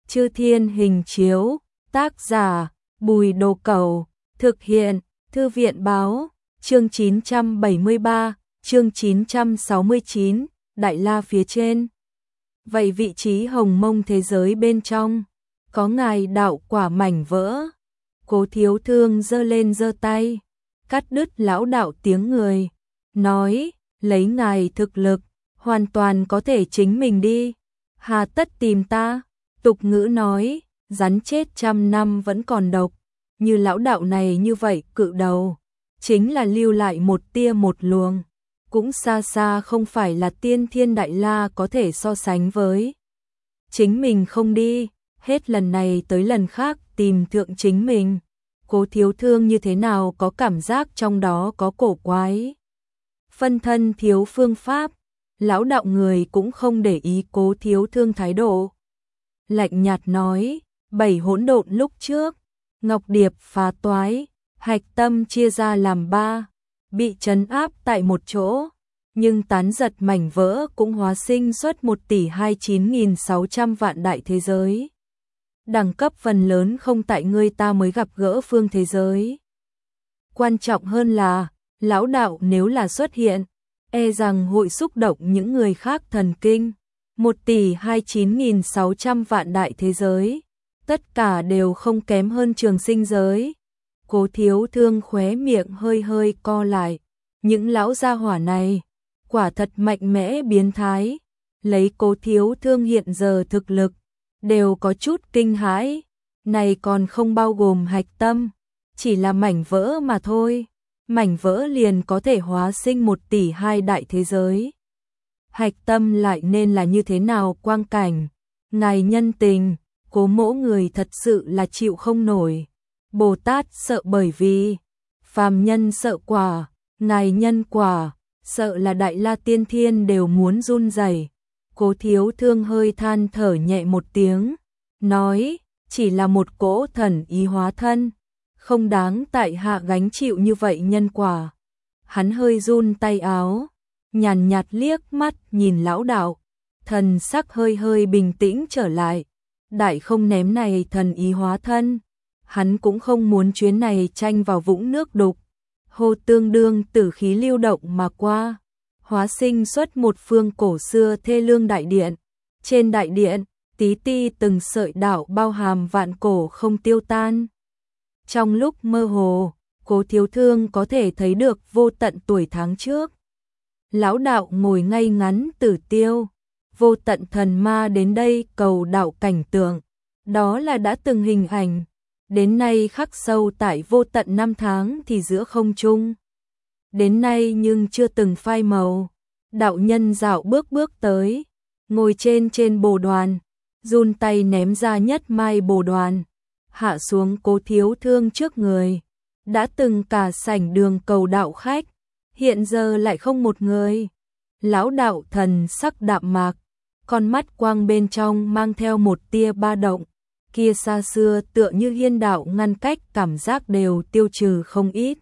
Chư Thiên Hình Chiếu, tác giả Bùi Đồ Cẩu, thực hiện Thư viện Báo, chương 973, chương 969, Đại La phía trên. Vậy vị trí hồng mông thế giới bên trong, có ngài đạo quả mảnh vỡ. Cố Thiếu Thương giơ lên giơ tay, cắt đứt lão đạo tiếng người, nói, lấy ngài thực lực, hoàn toàn có thể chính mình đi, hà tất tìm ta. Tục ngữ nói, rắn chết 100 năm vẫn còn độc, như lão đạo này như vậy cự đầu, chính là lưu lại một tia một luồng, cũng xa xa không phải là tiên thiên đại la có thể so sánh với. Chính mình không đi, hết lần này tới lần khác tìm thượng chính mình. Cố Thiếu Thương như thế nào có cảm giác trong đó có cổ quái. Phân thân thiếu phương pháp, lão đạo người cũng không để ý Cố Thiếu Thương thái độ. Lạnh nhạt nói, 7 hỗn độn lúc trước, Ngọc Điệp phá toái, hạch tâm chia ra làm 3, bị trấn áp tại một chỗ, nhưng tán giật mảnh vỡ cũng hóa sinh xuất 1.029.600 vạn đại thế giới. Đẳng cấp phần lớn không tại ngươi ta mới gặp gỡ phương thế giới. Quan trọng hơn là, lão đạo nếu là xuất hiện, e rằng hội xúc động những người khác thần kinh. 1.029.600 vạn đại thế giới, tất cả đều không kém hơn trường sinh giới. Cố Thiếu Thương khóe miệng hơi hơi co lại, những lão gia hỏa này, quả thật mạnh mẽ biến thái, lấy Cố Thiếu Thương hiện giờ thực lực, đều có chút kinh hãi, này còn không bao gồm hạch tâm, chỉ là mảnh vỡ mà thôi, mảnh vỡ liền có thể hóa sinh 1.2 tỷ đại thế giới. Hạch tâm lại nên là như thế nào quang cảnh, ngài nhân tình, Cố mỗ người thật sự là chịu không nổi. Bồ Tát sợ bởi vì, phàm nhân sợ quả, ngài nhân quả, sợ là đại la tiên thiên đều muốn run rẩy. Cố Thiếu Thương hơi than thở nhẹ một tiếng, nói, chỉ là một cỗ thần ý hóa thân, không đáng tại hạ gánh chịu như vậy nhân quả. Hắn hơi run tay áo, nhàn nhạt liếc mắt nhìn lão đạo, thần sắc hơi hơi bình tĩnh trở lại. Đại không ném này thần ý hóa thân, hắn cũng không muốn chuyến này tranh vào vũng nước đục. Hô tương đương tử khí lưu động mà qua, hóa sinh xuất một phương cổ xưa thê lương đại điện. Trên đại điện, tí ti từng sợi đạo bao hàm vạn cổ không tiêu tan. Trong lúc mơ hồ, Cố Thiếu Thương có thể thấy được vô tận tuổi tháng trước. Lão đạo ngồi ngay ngắn tử tiêu, vô tận thần ma đến đây cầu đạo cảnh tượng, đó là đã từng hình ảnh, đến nay khắc sâu tại vô tận năm tháng thì giữa không trung. Đến nay nhưng chưa từng phai màu, đạo nhân dạo bước bước tới, ngồi trên bồ đoàn, run tay ném ra nhất mai bồ đoàn, hạ xuống Cố Thiếu Thương trước người. Đã từng cả sảnh đường cầu đạo khách, hiện giờ lại không một người. Lão đạo thần sắc đạm mạc, con mắt quang bên trong mang theo một tia ba động, kia xa xưa tựa như hiên đạo ngăn cách cảm giác đều tiêu trừ không ít.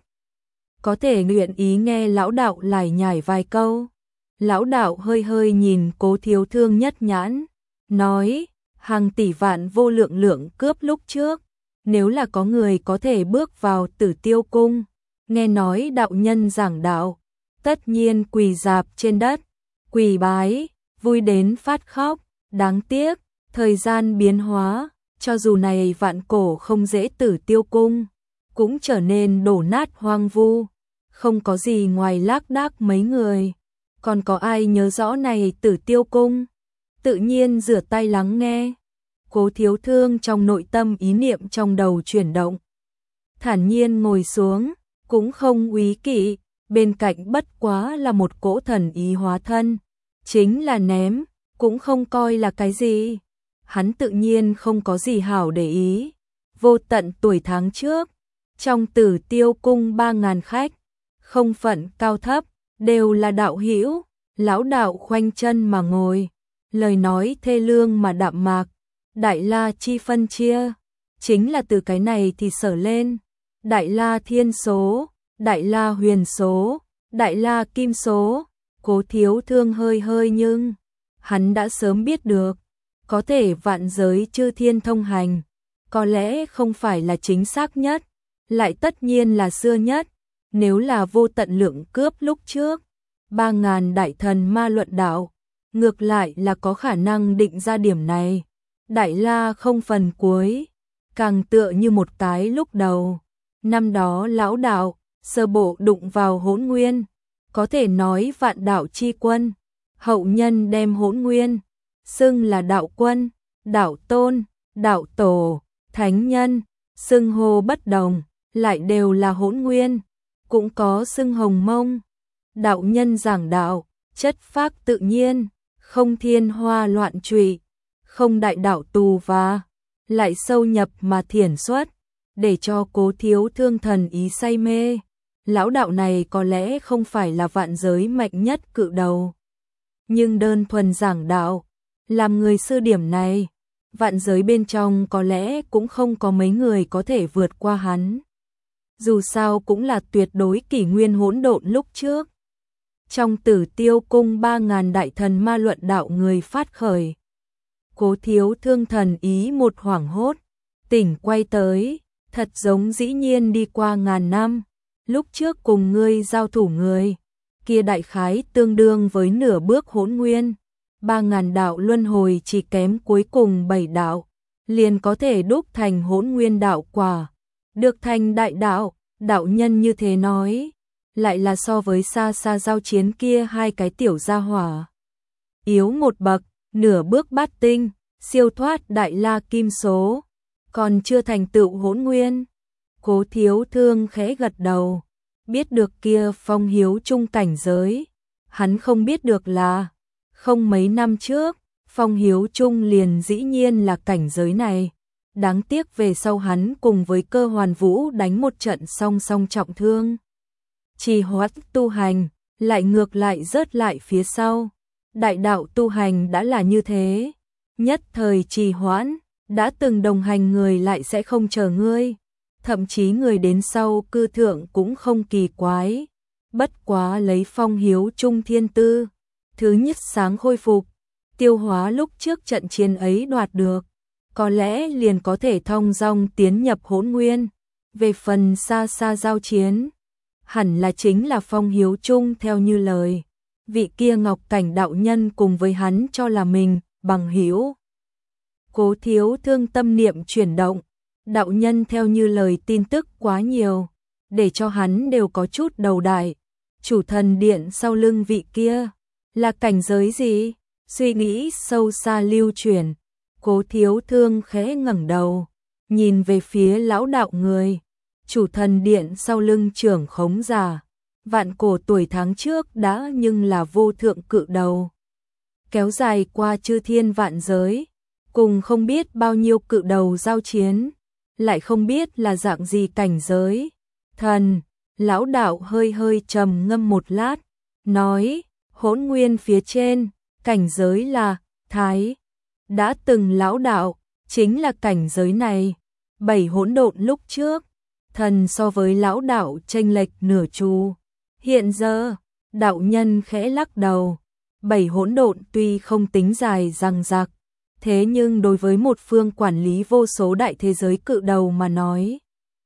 Có thể nguyện ý nghe lão đạo lải nhải vài câu. Lão đạo hơi hơi nhìn Cố Thiếu Thương nhất nhãn, nói, hàng tỷ vạn vô lượng lượng cướp lúc trước, nếu là có người có thể bước vào Tử Tiêu Cung, nghe nói đạo nhân giảng đạo, tất nhiên quỳ rạp trên đất, quỳ bái, vui đến phát khóc. Đáng tiếc, thời gian biến hóa, cho dù này vạn cổ không dễ Tử Tiêu Cung, cũng trở nên đổ nát hoang vu, không có gì ngoài lác đác mấy người. Còn có ai nhớ rõ này Tử Tiêu Cung? Tự nhiên rửa tay lắng nghe. Cố Thiếu Thương trong nội tâm ý niệm trong đầu chuyển động, thản nhiên ngồi xuống, cũng không úy kỵ, bên cạnh bất quá là một cỗ thần ý hóa thân, chính là ném, cũng không coi là cái gì. Hắn tự nhiên không có gì hảo để ý. Vô tận tuổi tháng trước, trong Tử Tiêu Cung 3.000 khách, không phận cao thấp, đều là đạo hữu. Lão đạo khoanh chân mà ngồi, lời nói thê lương mà đạm mạc. Đại la chi phân chia, chính là từ cái này thì sở lên. Đại la thiên số, đại la huyền số, đại la kim số. Cố Thiếu Thương hơi hơi nhưng hắn đã sớm biết được, có thể vạn giới chư thiên thông hành, có lẽ không phải là chính xác nhất, lại tất nhiên là xưa nhất, nếu là vô tận lượng cướp lúc trước, 3.000 đại thần ma luận đạo, ngược lại là có khả năng định ra điểm này. Đại La không phần cuối, càng tựa như một cái lúc đầu. Năm đó lão đạo, sơ bộ đụng vào Hỗn Nguyên, có thể nói vạn đạo chi quân, hậu nhân đem Hỗn Nguyên xưng là đạo quân, đạo tôn, đạo tổ, thánh nhân, xưng hô bất đồng, lại đều là Hỗn Nguyên, cũng có xưng Hồng Mông. Đạo nhân giảng đạo, chất phác tự nhiên, không thiên hoa loạn trụy, không đại đạo tù và lại sâu nhập mà thiển xuất, để cho Cố Thiếu Thương thần ý say mê. Lão đạo này có lẽ không phải là vạn giới mạnh nhất cự đầu, nhưng đơn thuần giảng đạo, làm người sư điểm này, vạn giới bên trong có lẽ cũng không có mấy người có thể vượt qua hắn. Dù sao cũng là tuyệt đối kỷ nguyên hỗn độn lúc trước. Trong Tử Tiêu cung 3.000 đại thần ma luận đạo người phát khởi. Cố Thiếu Thương thần ý một hoảng hốt, tỉnh quay tới, thật giống dĩ nhiên đi qua ngàn năm, lúc trước cùng ngươi giao thủ người, kia đại khái tương đương với nửa bước Hỗn Nguyên, 3.000 đạo luân hồi chỉ kém cuối cùng 7 đạo, liền có thể đúc thành Hỗn Nguyên đạo quả, được thành đại đạo. Đạo nhân như thế nói, lại là so với xa xa giao chiến kia hai cái tiểu gia hỏa yếu một bậc, nửa bước bát tinh, siêu thoát đại la kim số, còn chưa thành tựu Hỗn Nguyên. Cố Thiếu Thương khẽ gật đầu, biết được kia Phong Hiếu trung cảnh giới, hắn không biết được là không mấy năm trước, Phong Hiếu trung liền dĩ nhiên là cảnh giới này. Đáng tiếc về sau hắn cùng với Cơ Hoàn Vũ đánh một trận song song trọng thương. Trì hoãn tu hành, lại ngược lại rớt lại phía sau. Đại đạo tu hành đã là như thế, nhất thời trì hoãn, đã từng đồng hành người lại sẽ không chờ ngươi. Thậm chí người đến sau cư thượng cũng không kỳ quái. Bất quá lấy Phong Hiếu trung thiên tư, thứ nhất sáng khôi phục, tiêu hóa lúc trước trận chiến ấy đoạt được, có lẽ liền có thể thông dong tiến nhập Hỗn Nguyên. Về phần xa xa giao chiến, hẳn là chính là Phong Hiếu trung theo như lời, vị kia Ngọc Cảnh đạo nhân cùng với hắn cho là mình bằng hữu. Cố Thiếu Thương tâm niệm chuyển động, đạo nhân theo như lời tin tức quá nhiều, để cho hắn đều có chút đầu đại. Chủ thần điện sau lưng vị kia là cảnh giới gì? Suy nghĩ sâu xa lưu chuyển, Cố Thiếu Thương khẽ ngẩng đầu, nhìn về phía lão đạo người. Chủ thần điện sau lưng trưởng khống giả, vạn cổ tuổi tháng trước đã nhưng là vô thượng cự đầu, kéo dài qua chư thiên vạn giới, cùng không biết bao nhiêu cự đầu giao chiến, lại không biết là dạng gì cảnh giới. Thần, lão đạo hơi hơi trầm ngâm một lát, nói, Hỗn Nguyên phía trên, cảnh giới là Thái. Đã từng lão đạo, chính là cảnh giới này. 7 hỗn độn lúc trước, thần so với lão đạo chênh lệch nửa chu. Hiện giờ, đạo nhân khẽ lắc đầu, 7 hỗn độn tuy không tính dài răng rạc, thế nhưng đối với một phương quản lý vô số đại thế giới cự đầu mà nói,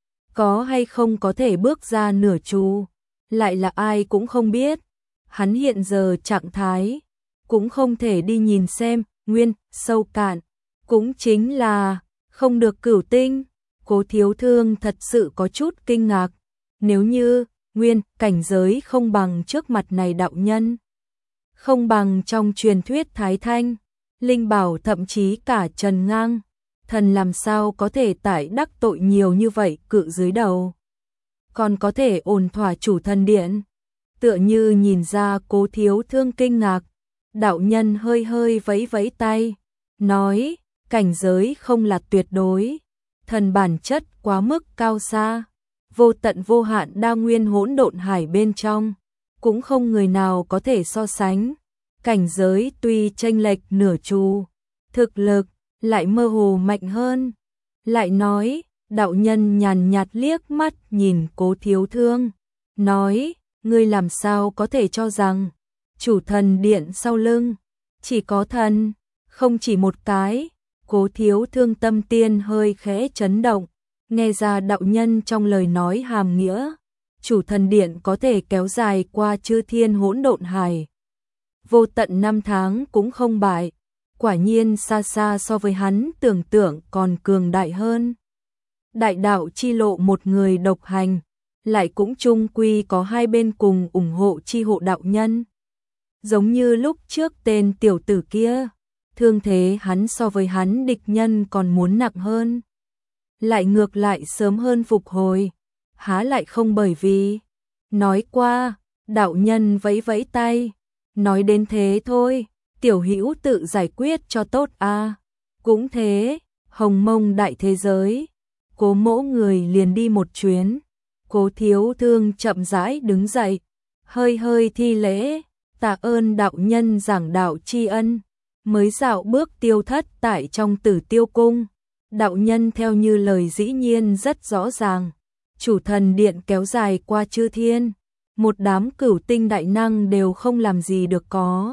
có hay không có thể bước ra nửa chu, lại là ai cũng không biết. Hắn hiện giờ trạng thái, cũng không thể đi nhìn xem, nguyên, sâu cạn, cũng chính là không được cửu tinh. Cố Thiếu Thương thật sự có chút kinh ngạc, nếu như nguyên cảnh giới không bằng trước mặt này đạo nhân, không bằng trong truyền thuyết Thái Thanh, Linh Bảo thậm chí cả Trần Ngang, thần làm sao có thể tải đắc tội nhiều như vậy cự dưới đầu, còn có thể ổn thỏa chủ thần điện. Tựa như nhìn ra Cố Thiếu Thương kinh ngạc, đạo nhân hơi hơi vẫy vẫy tay, nói, cảnh giới không là tuyệt đối, thần bản chất quá mức cao xa, vô tận vô hạn đa nguyên hỗn độn hải bên trong, cũng không người nào có thể so sánh. Cảnh giới tuy chênh lệch nửa chu, thực lực lại mơ hồ mạnh hơn. Lại nói, đạo nhân nhàn nhạt liếc mắt nhìn Cố Thiếu Thương, nói, ngươi làm sao có thể cho rằng chủ thần điện sau lưng chỉ có thần, Không chỉ một cái, Cố Thiếu Thương tâm tiên hơi khẽ chấn động, nghe ra đạo nhân trong lời nói hàm nghĩa, chủ thần điện có thể kéo dài qua chư thiên hỗn độn hải. Vô tận năm tháng cũng không bại, quả nhiên xa xa so với hắn tưởng tượng còn cường đại hơn. Đại đạo chi lộ một người độc hành, lại cũng chung quy có hai bên cùng ủng hộ chi hộ đạo nhân. Giống như lúc trước tên tiểu tử kia, thương thế hắn so với hắn địch nhân còn muốn nặng hơn. Lại ngược lại sớm hơn phục hồi, há lại không bởi vì. Nói qua, đạo nhân vẫy vẫy tay, nói đến thế thôi, tiểu hữu tự giải quyết cho tốt a. Cũng thế, hồng mông đại thế giới, Cố mỗ người liền đi một chuyến. Cố Thiếu Thương chậm rãi đứng dậy, hơi hơi thi lễ, tạ ơn đạo nhân giảng đạo tri ân, mới dạo bước tiêu thất tại trong Tử Tiêu cung. Đạo nhân theo như lời dĩ nhiên rất rõ ràng, chủ thần điện kéo dài qua chư thiên, một đám cửu tinh đại năng đều không làm gì được có.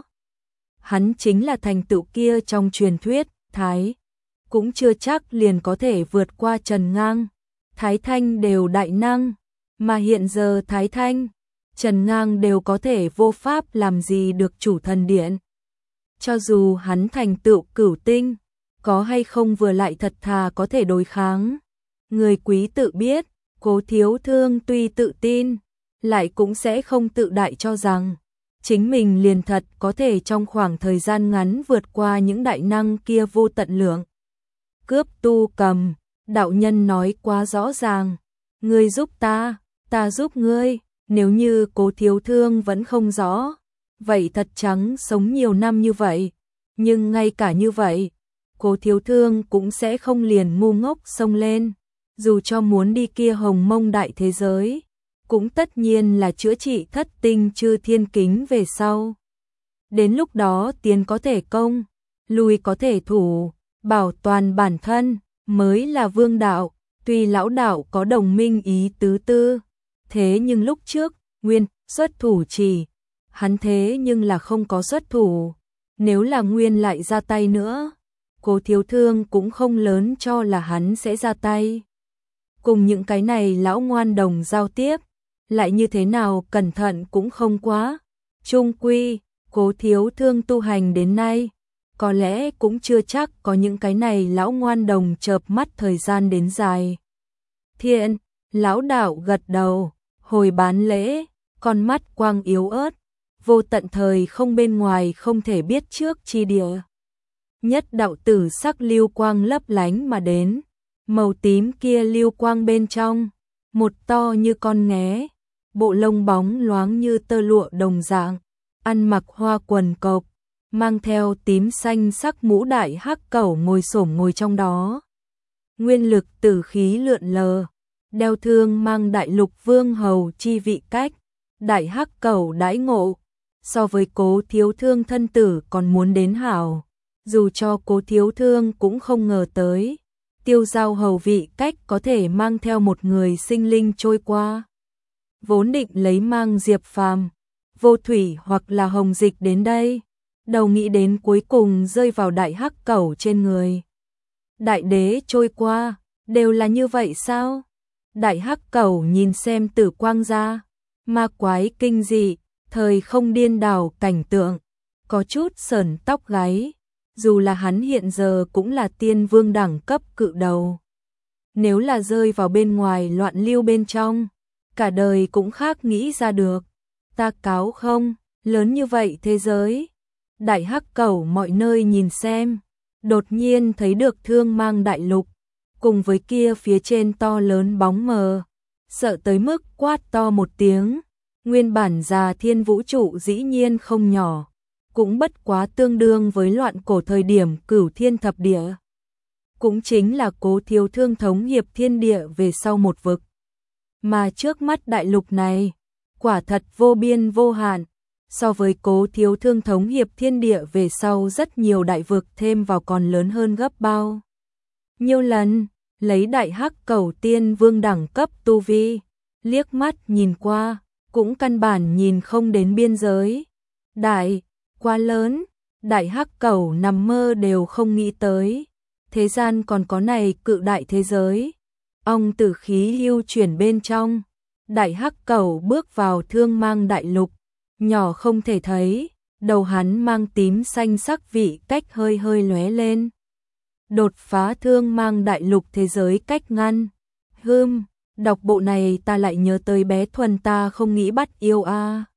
Hắn chính là thành tựu kia trong truyền thuyết, Thái, cũng chưa chắc liền có thể vượt qua Trần Ngang, Thái Thanh đều đại năng, mà hiện giờ Thái Thanh, Trần Ngang đều có thể vô pháp làm gì được chủ thần điện. Cho dù hắn thành tựu cửu tinh, có hay không vừa lại thật thà có thể đối kháng. Người quý tự biết, Cố Thiếu Thương tuy tự tin, lại cũng sẽ không tự đại cho rằng chính mình liền thật có thể trong khoảng thời gian ngắn vượt qua những đại năng kia vô tận lượng. Cướp tu cầm, đạo nhân nói quá rõ ràng, ngươi giúp ta giúp ngươi, nếu như Cố Thiếu Thương vẫn không rõ, vậy thật trắng sống nhiều năm như vậy, nhưng ngay cả như vậy, Cố Thiếu Thương cũng sẽ không liền ngu ngốc xông lên, dù cho muốn đi kia hồng mông đại thế giới, cũng tất nhiên là chữa trị thất tinh chư thiên kính về sau. Đến lúc đó tiến có thể công, lui có thể thủ, bảo toàn bản thân, mới là vương đạo, tuy lão đạo có đồng minh ý tứ tư, thế nhưng lúc trước, Nguyên, xuất thủ chỉ, hắn thế nhưng là không có xuất thủ, nếu là Nguyên lại ra tay nữa, Cố Thiếu Thương cũng không lớn cho là hắn sẽ ra tay. Cùng những cái này lão ngoan đồng giao tiếp, lại như thế nào cẩn thận cũng không quá. Chung quy, Cố Thiếu Thương tu hành đến nay, có lẽ cũng chưa chắc có những cái này lão ngoan đồng chợp mắt thời gian đến dài. Thiện, lão đạo gật đầu, hồi bán lễ, con mắt quang yếu ớt, vô tận thời không bên ngoài không thể biết trước chi địa. Nhất đạo tử sắc lưu quang lấp lánh mà đến, màu tím kia lưu quang bên trong, một to như con nghé, bộ lông bóng loáng như tơ lụa đồng dạng, ăn mặc hoa quần cộc, mang theo tím xanh sắc mũ đại hắc cẩu ngồi xổm ngồi trong đó. Nguyên lực tử khí lượn lờ, đeo thương mang đại lục vương hầu chi vị cách, đại hắc cẩu đãi ngộ, so với Cố Thiếu Thương thân tử còn muốn đến hảo, dù cho Cố Thiếu Thương cũng không ngờ tới, tiêu giao hầu vị cách có thể mang theo một người sinh linh trôi qua. Vốn định lấy mang Diệp Phàm, Vô Thủy hoặc là Hồng Dịch đến đây, đầu nghĩ đến cuối cùng rơi vào đại hắc cẩu trên người. Đại đế trôi qua, đều là như vậy sao? Đại hắc cẩu nhìn xem tử quang ra, ma quái kinh dị, thời không điên đảo cảnh tượng, có chút sởn tóc gáy, dù là hắn hiện giờ cũng là tiên vương đẳng cấp cự đầu. Nếu là rơi vào bên ngoài loạn lưu bên trong, cả đời cũng khác nghĩ ra được. Ta cáo không, lớn như vậy thế giới. Đại hắc cẩu mọi nơi nhìn xem, đột nhiên thấy được thương mang đại lục, cùng với kia phía trên to lớn bóng mờ, sợ tới mức quát to một tiếng. Nguyên bản già thiên vũ trụ dĩ nhiên không nhỏ, cũng bất quá tương đương với loạn cổ thời điểm cửu thiên thập địa. Cũng chính là Cố Thiếu Thương thống hiệp thiên địa về sau một vực. Mà trước mắt đại lục này, quả thật vô biên vô hạn, so với Cố Thiếu Thương thống hiệp thiên địa về sau rất nhiều đại vực thêm vào còn lớn hơn gấp bao nhiêu lần. Lấy đại hắc cẩu tiên vương đẳng cấp tu vi, liếc mắt nhìn qua, cũng căn bản nhìn không đến biên giới. Đại, quá lớn, Đại hắc cẩu nằm mơ đều không nghĩ tới, thế gian còn có này cự đại thế giới. Ong tử khí lưu chuyển bên trong, đại hắc cẩu bước vào Thương Mang đại lục, nhỏ không thể thấy, đầu hắn mang tím xanh sắc vị cách hơi hơi lóe lên. Đột phá Thương Mang đại lục thế giới cách ngăn. Đọc bộ này ta lại nhớ tới bé Thuần ta không nghĩ bắt yêu a.